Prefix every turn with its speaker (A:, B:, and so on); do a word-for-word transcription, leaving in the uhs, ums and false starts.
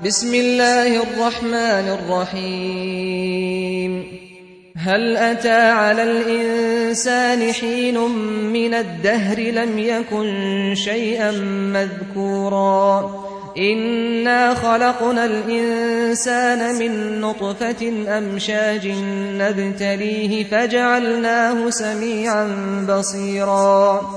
A: بسم الله الرحمن الرحيم هل أتى على الإنسان حين من الدهر لم يكن شيئا مذكورا إنا خلقنا الإنسان من نطفة أمشاج نبتليه فجعلناه سميعا بصيرا